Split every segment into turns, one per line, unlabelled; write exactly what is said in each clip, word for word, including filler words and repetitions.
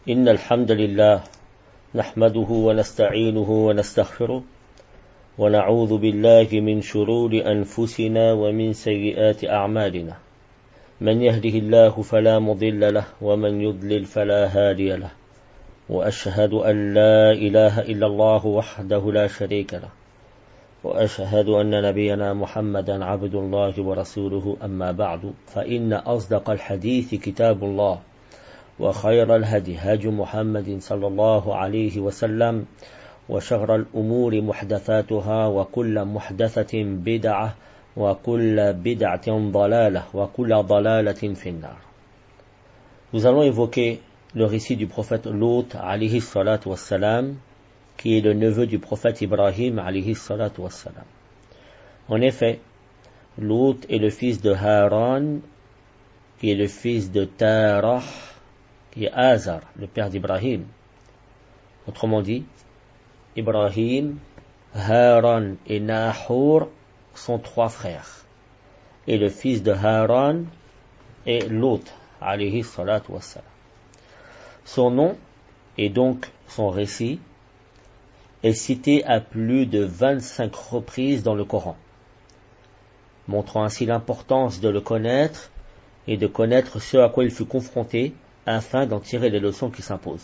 إن الحمد لله نحمده ونستعينه ونستغفره ونعوذ بالله من شرور أنفسنا ومن سيئات أعمالنا من يهده الله فلا مضل له ومن يضلل فلا هادي له وأشهد أن لا إله إلا الله وحده لا شريك له وأشهد أن نبينا محمدا عبد الله ورسوله أما بعد فإن أصدق الحديث كتاب الله وخير الهدي هدي محمد صلى الله عليه وسلم وشر الأمور محدثاتها وكل محدثة بدعة وكل بدعة ضلالة وكل ضلالة في النار. Nous allons évoquer le récit du prophète Lot alayhi salatu wassalam, qui est le neveu du prophète Ibrahim alayhi salatu wassalam. En effet, Lot est le fils de Haran, qui est le fils de Tarah, qui est Azar, le père d'Ibrahim. Autrement dit, Ibrahim, Haran et Nahor sont trois frères. Et le fils de Haran est Lot, alayhi salatu wassalam. Son nom, et donc son récit, est cité à plus de vingt-cinq reprises dans le Coran, montrant ainsi l'importance de le connaître et de connaître ce à quoi il fut confronté afin d'en tirer les leçons qui s'imposent.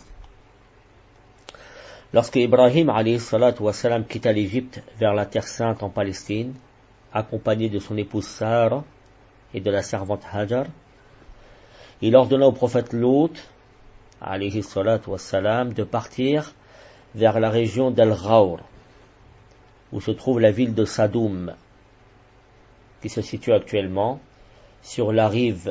Lorsque Ibrahim alayhi salatu wassalam quitta l'Égypte vers la Terre Sainte en Palestine, accompagné de son épouse Sarah et de la servante Hajar, il ordonna au prophète Lot alayhi salatu wassalam de partir vers la région d'Al-Ghawr, où se trouve la ville de Sadoum, qui se situe actuellement sur la rive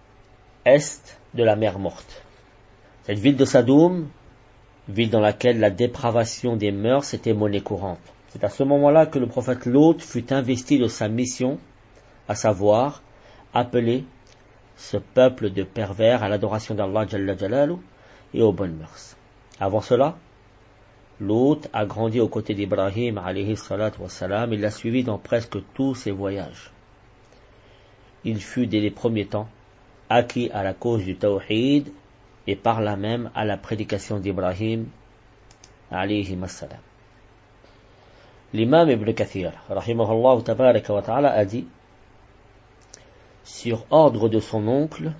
est de la mer Morte. Cette ville de Sadoum, ville dans laquelle la dépravation des mœurs était monnaie courante. C'est à ce moment-là que le prophète Lot fut investi de sa mission, à savoir appeler ce peuple de pervers à l'adoration d'Allah Jalla Jalalu et aux bonnes mœurs. Avant cela, Lot a grandi aux côtés d'Ibrahim alayhi salatu wassalam. Il l'a suivi dans presque tous ses voyages. Il fut dès les premiers temps acquis à la cause du tawhid et par là même à la prédication d'Ibrahim alayhi salam. L'imam Ibn Kathir rahimahullah tabaraka wa ta'ala a dit: sur ordre de son oncle,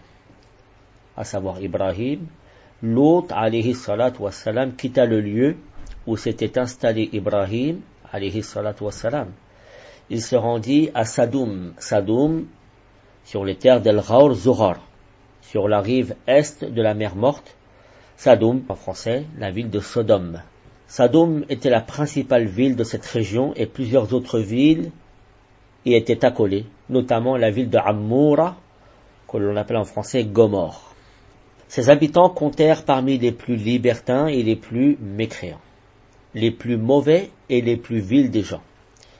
à savoir Ibrahim, Lot alayhi salatu wassalam quitta le lieu où s'était installé Ibrahim alayhi salatu wassalam. Il se rendit à Sadoum, Sadoum, sur les terres d'El-Ghawr Zohar, sur la rive est de la mer Morte. Sadoum, en français, la ville de Sodome. Sadoum était la principale ville de cette région et plusieurs autres villes y étaient accolées, notamment la ville de Ammoura, que l'on appelle en français Gomorre. Ses habitants comptèrent parmi les plus libertins et les plus mécréants, les plus mauvais et les plus vils des gens.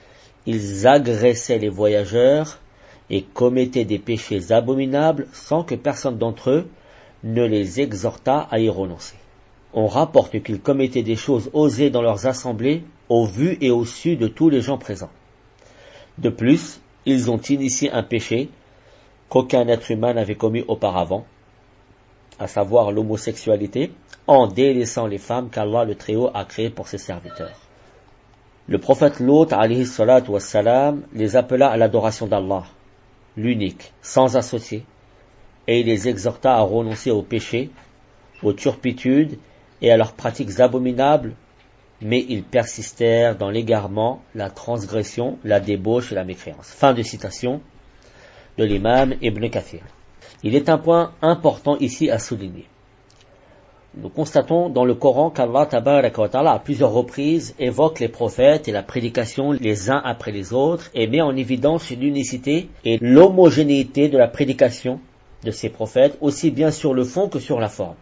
Ils agressaient les voyageurs et commettaient des péchés abominables sans que personne d'entre eux ne les exhortât à y renoncer. On rapporte qu'ils commettaient des choses osées dans leurs assemblées, au vu et au su de tous les gens présents. De plus, ils ont initié un péché qu'aucun être humain n'avait commis auparavant, à savoir l'homosexualité, en délaissant les femmes qu'Allah le Très-Haut a créées pour ses serviteurs. Le prophète Lot alayhi salatu wassalam les appela à l'adoration d'Allah, l'unique, sans associé, et il les exhorta à renoncer aux péchés, aux turpitudes et à leurs pratiques abominables, mais ils persistèrent dans l'égarement, la transgression, la débauche et la mécréance. Fin de citation de l'imam Ibn Kathir. Il est un point important ici à souligner. Nous constatons dans le Coran qu'Allah tabaraka wa ta'ala à plusieurs reprises évoque les prophètes et la prédication les uns après les autres et met en évidence l'unicité et l'homogénéité de la prédication de ces prophètes, aussi bien sur le fond que sur la forme.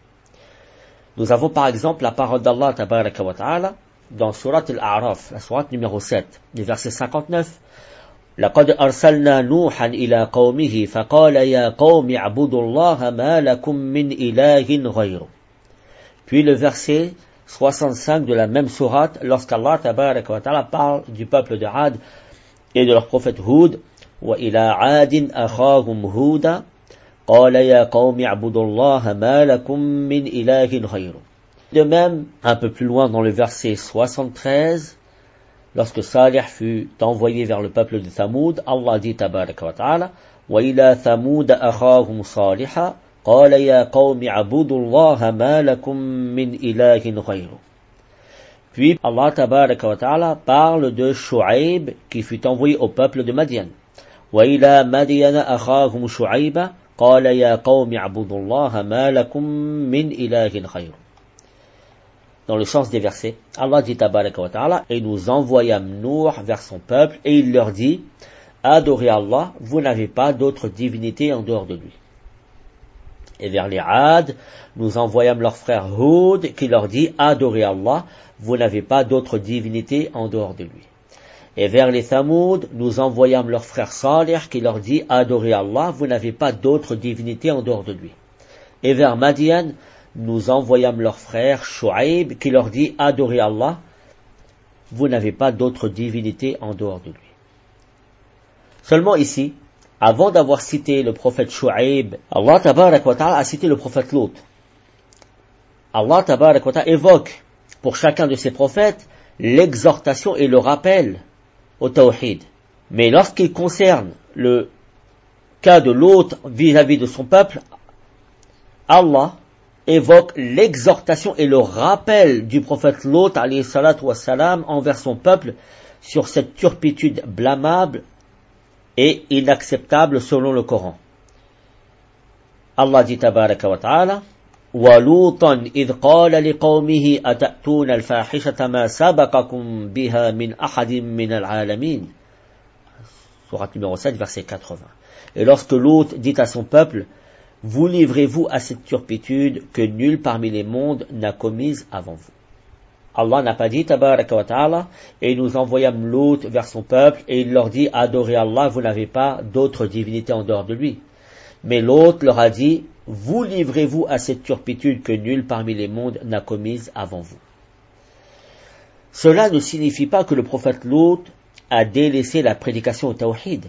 Nous avons par exemple la parole d'Allah tabaraka wa ta'ala dans Surat Al-A'raf, la sourate numéro sept, du verset cinquante-neuf. لقد أرسلنا نوحا إلى قومه فقال يا قوم اعبدوا الله ما لكم من إله غيره. Puis le verset soixante-cinq de la même sourate, lorsqu'Allah tabaraka wa ta'ala parle du peuple de Ad et de leur prophète Hud, وإلى عاد أخاهم هودا قال يا قوم اعبدوا الله ما لكم من إله غيره. De même, un peu plus loin dans le verset soixante-treize, lorsque Salih fut envoyé vers le peuple de Thamoud, Allah dit tabaraka wa ta'ala: وإلى ثمود أخاهم صالحا قال يا قوم اعبدوا الله ما لكم من إله غيره. Puis Allah tabaraka wa ta'ala parle de Shu'aib qui fut envoyé au peuple de Madian. وإلى مدين أخاهم شعيبا قال يا قوم اعبدوا الله ما لكم من إله غيره. Dans le sens des versets, Allah dit tabaraka wa ta'ala: et nous envoyâmes Nour vers son peuple et il leur dit: adorez Allah, vous n'avez pas d'autre divinité en dehors de lui. Et vers les Ad, nous envoyâmes leur frère Hud qui leur dit: adorez Allah, vous n'avez pas d'autre divinité en dehors de lui. Et vers les Thamoud, nous envoyâmes leur frère Salih qui leur dit: adorez Allah, vous n'avez pas d'autre divinité en dehors de lui. Et vers Madian, nous envoyâmes leur frère Shu'aib qui leur dit: adorez Allah, vous n'avez pas d'autre divinité en dehors de lui. Seulement ici, avant d'avoir cité le prophète Shu'aib, Allah tabarak wa ta'ala a cité le prophète Lot. Allah tabarak wa ta'ala évoque pour chacun de ces prophètes l'exhortation et le rappel au tawhid. Mais lorsqu'il concerne le cas de Lot vis-à-vis de son peuple, Allah évoque l'exhortation et le rappel du prophète Lot alayhi salatu wassalam envers son peuple sur cette turpitude blâmable et inacceptable selon le Coran. Allah dit tabaraka wa ta'ala: وَلُوطًا إِذْ قَالَ لِقَوْمِهِ أَتَأْتُونَ الْفَاحِشَةَ مَا سَبَقَكُمْ بِهَا مِنْ أَحَدٍ مِنَ الْعَالَمِينَ. Sourate numéro sept, verset quatre-vingts. Et lorsque Lot dit à son peuple: vous livrez-vous à cette turpitude que nul parmi les mondes n'a commise avant vous. Allah n'a pas dit tabaraka wa ta'ala: et nous envoyâmes Lot vers son peuple et il leur dit: adorez Allah, vous n'avez pas d'autre divinité en dehors de lui. Mais Lot leur a dit: vous livrez-vous à cette turpitude que nul parmi les mondes n'a commise avant vous. Cela ne signifie pas que le prophète Lot a délaissé la prédication au tawhid,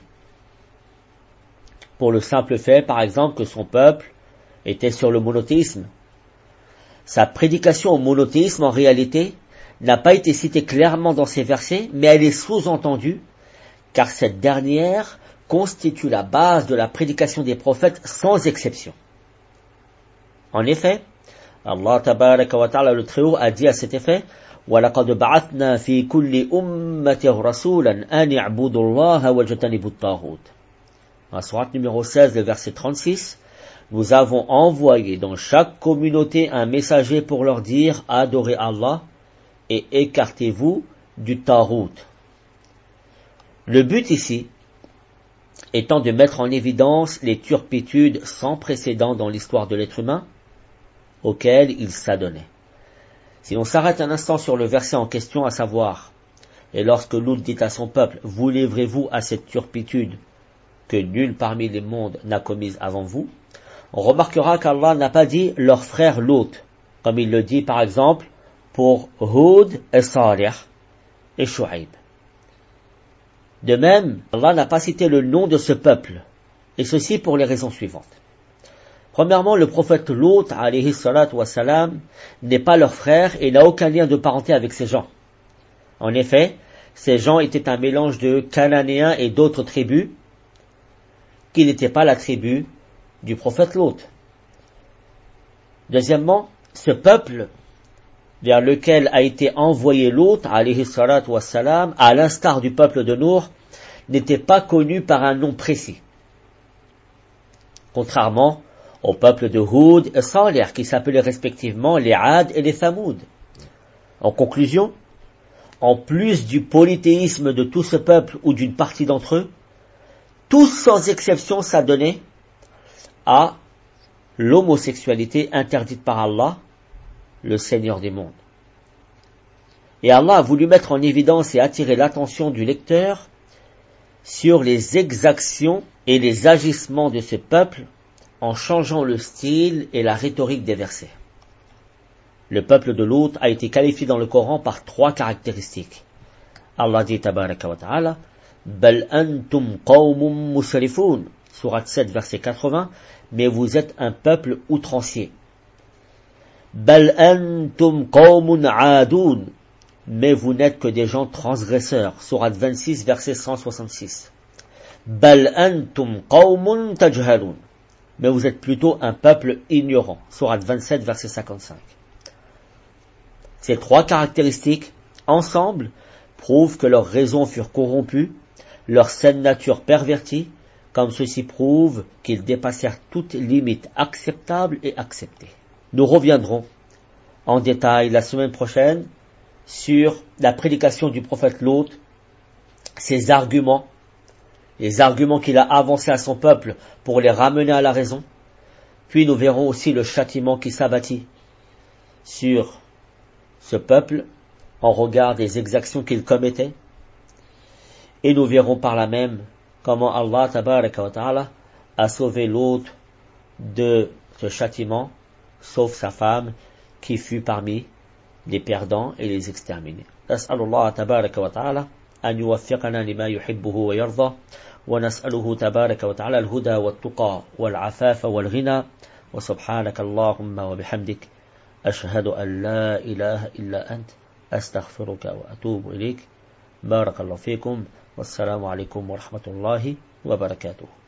pour le simple fait, par exemple, que son peuple était sur le monothéisme. Sa prédication au monothéisme, en réalité, n'a pas été citée clairement dans ces versets, mais elle est sous-entendue, car cette dernière constitue la base de la prédication des prophètes sans exception. En effet, Allah tabaraka wa ta'ala le Très-Haut a dit à cet effet: وَلَقَدْ بَعَثْنَا فِي كُلِّ أُمَّةٍ رَسُولًا أَنِ اعْبُدُوا اللَّهَ وَاجْتَنِبُوا الطَّاغُوتَ. Dans sourate numéro seize, le verset trente-six, nous avons envoyé dans chaque communauté un messager pour leur dire: adorez Allah et écartez-vous du Tarout. Le but ici étant de mettre en évidence les turpitudes sans précédent dans l'histoire de l'être humain auxquelles il s'adonnait. Si l'on s'arrête un instant sur le verset en question, à savoir: et lorsque Lot dit à son peuple: vous livrez-vous à cette turpitude que nul parmi les mondes n'a commise avant vous, on remarquera qu'Allah n'a pas dit leur frère Lot, comme il le dit par exemple pour Hud et Salih et Shu'aib. De même, Allah n'a pas cité le nom de ce peuple, et ceci pour les raisons suivantes. Premièrement, le prophète Lot alayhi salatu wassalam n'est pas leur frère et n'a aucun lien de parenté avec ces gens. En effet, ces gens étaient un mélange de Cananéens et d'autres tribus, qui n'étaient pas la tribu du prophète Lot. Deuxièmement, ce peuple vers lequel a été envoyé Lot alayhi salatu wassalam, à l'instar du peuple de Nour, n'était pas connu par un nom précis, contrairement au peuple de Hud et Salih, qui s'appelaient respectivement les Ad et les Thamoud. En conclusion, en plus du polythéisme de tout ce peuple ou d'une partie d'entre eux, tous sans exception s'adonnaient à l'homosexualité interdite par Allah, le Seigneur des mondes. Et Allah a voulu mettre en évidence et attirer l'attention du lecteur sur les exactions et les agissements de ce peuple en changeant le style et la rhétorique des versets. Le peuple de Lot a été qualifié dans le Coran par trois caractéristiques. Allah dit tabaraka wa ta'ala: Bal antum qawmun musrifun. Sourate sept, verset quatre-vingts, mais vous êtes un peuple outrancier. Bal antum qawmun aadun, mais vous n'êtes que des gens transgresseurs. Sourate vingt-six, verset cent soixante-six. Bal antum qawmun tajhalun, mais vous êtes plutôt un peuple ignorant. Sourate vingt-sept, verset cinquante-cinq. Ces trois caractéristiques, ensemble, prouvent que leurs raisons furent corrompues, leur saine nature pervertie, comme ceci prouve qu'ils dépassèrent toute limite acceptable et acceptée. Nous reviendrons en détail la semaine prochaine sur la prédication du prophète Lot, ses arguments, les arguments qu'il a avancés à son peuple pour les ramener à la raison. Puis nous verrons aussi le châtiment qui s'abattit sur ce peuple en regard des exactions qu'il commettait. Et nous verrons par là même comment Allah tabaraka wa ta'ala a sauvé Lot de ce châtiment, sauf sa femme qui fut parmi les perdants et les exterminés. Nas'alullah tabaraka wa ta'ala an yuwaffiqana lima yuhibbuhu wa yarda, wa nas'aluhu tabaraka wa ta'ala al-huda wa al-tuqa wal-afafa wal-ghina, wa subhanaka Allahumma wa bihamdik ashhadu an la ilaha illa ant astaghfiruka wa atubu ilayk. Barakallahu fikum. Wassalamu alaikum wa rahmatullahi wa barakatuh.